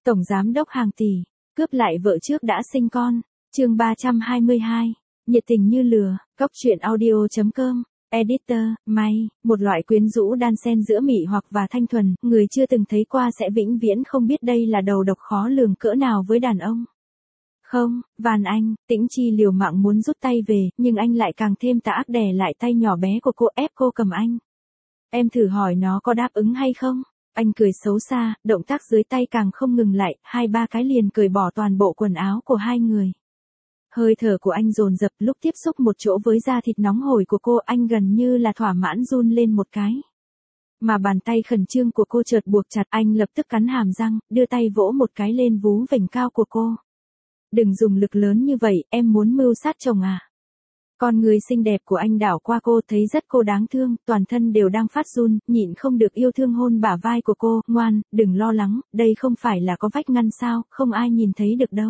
Tổng giám đốc hàng tỷ, cướp lại vợ trước đã sinh con. Chương 322. Nhiệt tình như lửa. Cóc truyện audio.com. Editor, May, một loại quyến rũ đan xen giữa mị hoặc và thanh thuần, người chưa từng thấy qua sẽ vĩnh viễn không biết đây là đầu độc khó lường cỡ nào với đàn ông. Không, Van Anh, Tĩnh Chi liều mạng muốn rút tay về, nhưng anh lại càng thêm tà ác đè lại tay nhỏ bé của cô ép cô cầm anh. Em thử hỏi nó có đáp ứng hay không? Anh cười xấu xa, động tác dưới tay càng không ngừng lại, 2-3 cái liền cởi bỏ toàn bộ quần áo của hai người. Hơi thở của anh dồn dập lúc tiếp xúc một chỗ với da thịt nóng hổi của cô, anh gần như là thỏa mãn run lên một cái. Mà bàn tay khẩn trương của cô chợt buộc chặt, anh lập tức cắn hàm răng, đưa tay vỗ một cái lên vú vểnh cao của cô. Đừng dùng lực lớn như vậy, em muốn mưu sát chồng à? Con người xinh đẹp của anh đảo qua cô, thấy rất cô đáng thương, toàn thân đều đang phát run, nhịn không được yêu thương hôn bả vai của cô. Ngoan, đừng lo lắng, đây không phải là có vách ngăn sao, không ai nhìn thấy được đâu.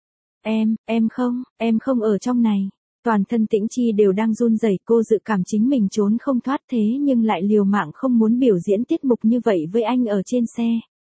Em không ở trong này. Toàn thân Tĩnh Chi đều đang run rẩy, cô dự cảm chính mình trốn không thoát, thế nhưng lại liều mạng không muốn biểu diễn tiết mục như vậy với anh ở trên xe.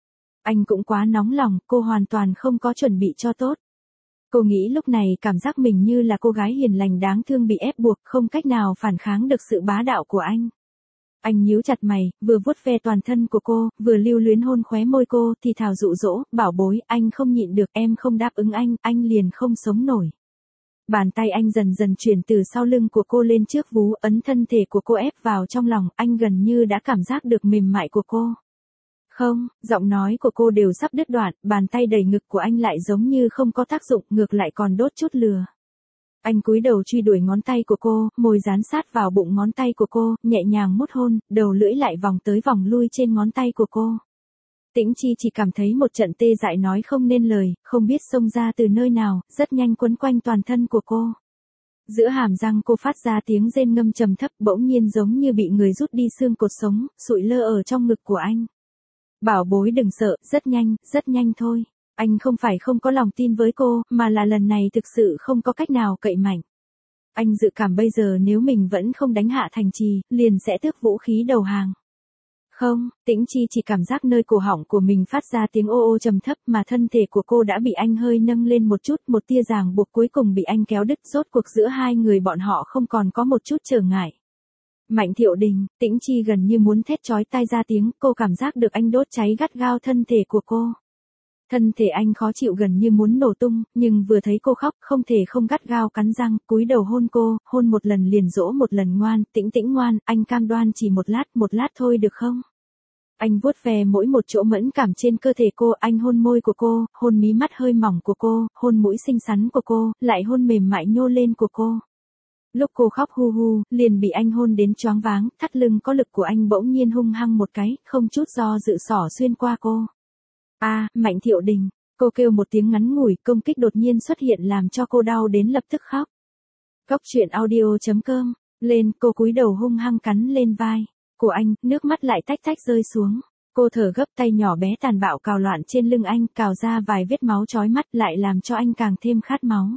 Anh cũng quá nóng lòng, cô hoàn toàn không có chuẩn bị cho tốt. Cô nghĩ lúc này cảm giác mình như là cô gái hiền lành đáng thương bị ép buộc, không cách nào phản kháng được sự bá đạo của anh. Anh nhíu chặt mày, vừa vuốt ve toàn thân của cô, vừa lưu luyến hôn khóe môi cô, thì thào dụ dỗ, bảo bối, anh không nhịn được, em không đáp ứng anh liền không sống nổi. Bàn tay anh dần dần chuyển từ sau lưng của cô lên trước vú, ấn thân thể của cô ép vào trong lòng, anh gần như đã cảm giác được mềm mại của cô. Không, giọng nói của cô đều sắp đứt đoạn, bàn tay đầy ngực của anh lại giống như không có tác dụng, ngược lại còn đốt chút lửa. Anh cúi đầu truy đuổi ngón tay của cô, môi dán sát vào bụng ngón tay của cô, nhẹ nhàng mút hôn, đầu lưỡi lại vòng tới vòng lui trên ngón tay của cô. Tĩnh Chi chỉ cảm thấy một trận tê dại nói không nên lời, không biết xông ra từ nơi nào, rất nhanh quấn quanh toàn thân của cô. Giữa hàm răng cô phát ra tiếng rên ngâm trầm thấp, bỗng nhiên giống như bị người rút đi xương cột sống, sụi lơ ở trong ngực của anh. Bảo bối đừng sợ, rất nhanh thôi. Anh không phải không có lòng tin với cô, mà là lần này thực sự không có cách nào cậy mạnh. Anh dự cảm bây giờ nếu mình vẫn không đánh hạ thành trì, liền sẽ tước vũ khí đầu hàng. Không, Tĩnh Chi chỉ cảm giác nơi cổ họng của mình phát ra tiếng ô ô trầm thấp, mà thân thể của cô đã bị anh hơi nâng lên một chút, một tia ràng buộc cuối cùng bị anh kéo đứt, rốt cuộc giữa hai người bọn họ không còn có một chút trở ngại. Mạnh Thiệu Đình, Tĩnh Chi gần như muốn thét chói tai ra tiếng, cô cảm giác được anh đốt cháy gắt gao thân thể của cô. Thân thể anh khó chịu gần như muốn nổ tung, nhưng vừa thấy cô khóc, không thể không gắt gao cắn răng, cúi đầu hôn cô, hôn một lần liền dỗ một lần. Ngoan, Tĩnh ngoan, anh cam đoan chỉ một lát thôi được không? Anh vuốt ve mỗi một chỗ mẫn cảm trên cơ thể cô, anh hôn môi của cô, hôn mí mắt hơi mỏng của cô, hôn mũi xinh xắn của cô, lại hôn mềm mại nhô lên của cô. Lúc cô khóc hu hu, liền bị anh hôn đến choáng váng, thắt lưng có lực của anh bỗng nhiên hung hăng một cái, không chút do dự xỏ xuyên qua cô. Mạnh Thiệu Đình, cô kêu một tiếng ngắn ngủi, công kích đột nhiên xuất hiện làm cho cô đau đến lập tức khóc. Cóc truyện audio.com, lên, cô cúi đầu hung hăng cắn lên vai của anh, nước mắt lại tách tách rơi xuống. Cô thở gấp, tay nhỏ bé tàn bạo cào loạn trên lưng anh, cào ra vài vết máu chói mắt, lại làm cho anh càng thêm khát máu.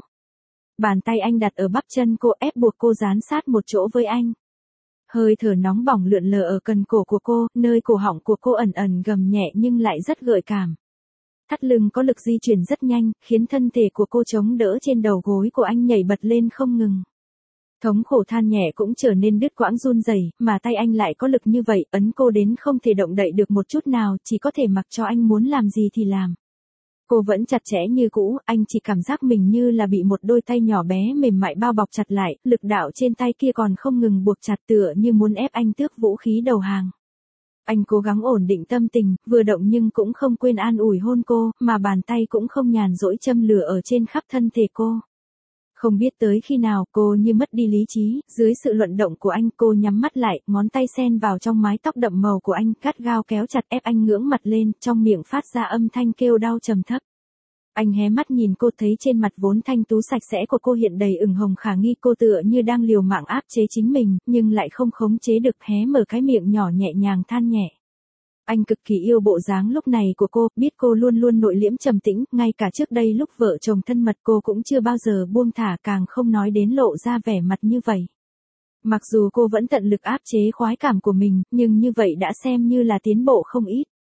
Bàn tay anh đặt ở bắp chân cô, ép buộc cô dán sát một chỗ với anh. Hơi thở nóng bỏng lượn lờ ở cần cổ của cô, nơi cổ họng của cô ẩn ẩn gầm nhẹ nhưng lại rất gợi cảm. Thắt lưng có lực di chuyển rất nhanh, khiến thân thể của cô chống đỡ trên đầu gối của anh nhảy bật lên không ngừng. Thống khổ than nhẹ cũng trở nên đứt quãng run rẩy, mà tay anh lại có lực như vậy, ấn cô đến không thể động đậy được một chút nào, chỉ có thể mặc cho anh muốn làm gì thì làm. Cô vẫn chặt chẽ như cũ, anh chỉ cảm giác mình như là bị một đôi tay nhỏ bé mềm mại bao bọc chặt lại, lực đạo trên tay kia còn không ngừng buộc chặt tựa như muốn ép anh tước vũ khí đầu hàng. Anh cố gắng ổn định tâm tình, vừa động nhưng cũng không quên an ủi hôn cô, mà bàn tay cũng không nhàn rỗi châm lửa ở trên khắp thân thể cô. Không biết tới khi nào cô như mất đi lý trí, dưới sự luận động của anh cô nhắm mắt lại, ngón tay sen vào trong mái tóc đậm màu của anh, gắt gao kéo chặt ép anh ngưỡng mặt lên, trong miệng phát ra âm thanh kêu đau trầm thấp. Anh hé mắt nhìn cô, thấy trên mặt vốn thanh tú sạch sẽ của cô hiện đầy ửng hồng khả nghi, cô tựa như đang liều mạng áp chế chính mình, nhưng lại không khống chế được, hé mở cái miệng nhỏ nhẹ nhàng than nhẹ. Anh cực kỳ yêu bộ dáng lúc này của cô, biết cô luôn luôn nội liễm trầm tĩnh, ngay cả trước đây lúc vợ chồng thân mật cô cũng chưa bao giờ buông thả, càng không nói đến lộ ra vẻ mặt như vậy. Mặc dù cô vẫn tận lực áp chế khoái cảm của mình, nhưng như vậy đã xem như là tiến bộ không ít.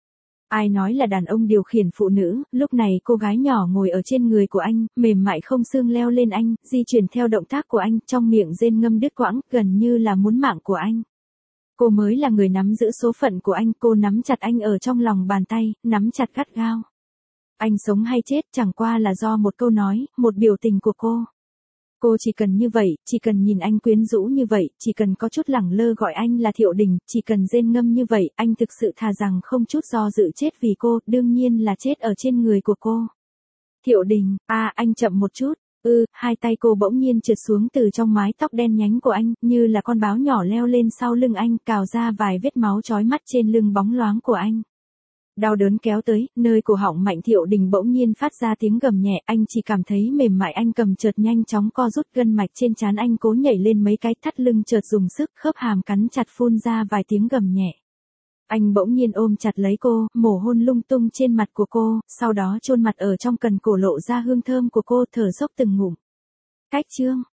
Ai nói là đàn ông điều khiển phụ nữ, lúc này cô gái nhỏ ngồi ở trên người của anh, mềm mại không xương leo lên anh, di chuyển theo động tác của anh, trong miệng rên ngâm đứt quãng, gần như là muốn mạng của anh. Cô mới là người nắm giữ số phận của anh, cô nắm chặt anh ở trong lòng bàn tay, nắm chặt gắt gao. Anh sống hay chết chẳng qua là do một câu nói, một biểu tình của cô. Cô chỉ cần như vậy, chỉ cần nhìn anh quyến rũ như vậy, chỉ cần có chút lẳng lơ gọi anh là Thiệu Đình, chỉ cần rên ngâm như vậy, anh thực sự thà rằng không chút do dự chết vì cô, đương nhiên là chết ở trên người của cô. Thiệu Đình, anh chậm một chút. Hai tay cô bỗng nhiên trượt xuống từ trong mái tóc đen nhánh của anh, như là con báo nhỏ leo lên sau lưng anh, cào ra vài vết máu chói mắt trên lưng bóng loáng của anh. Đau đớn kéo tới, nơi cổ họng Mạnh Thiệu Đình bỗng nhiên phát ra tiếng gầm nhẹ, anh chỉ cảm thấy mềm mại, anh cầm chợt nhanh chóng co rút, gân mạch trên trán anh cố nhảy lên mấy cái, thắt lưng chợt dùng sức, khớp hàm cắn chặt, phun ra vài tiếng gầm nhẹ. Anh bỗng nhiên ôm chặt lấy cô, mổ hôn lung tung trên mặt của cô, sau đó chôn mặt ở trong cần cổ lộ ra hương thơm của cô, thở dốc từng ngụm. Cách chương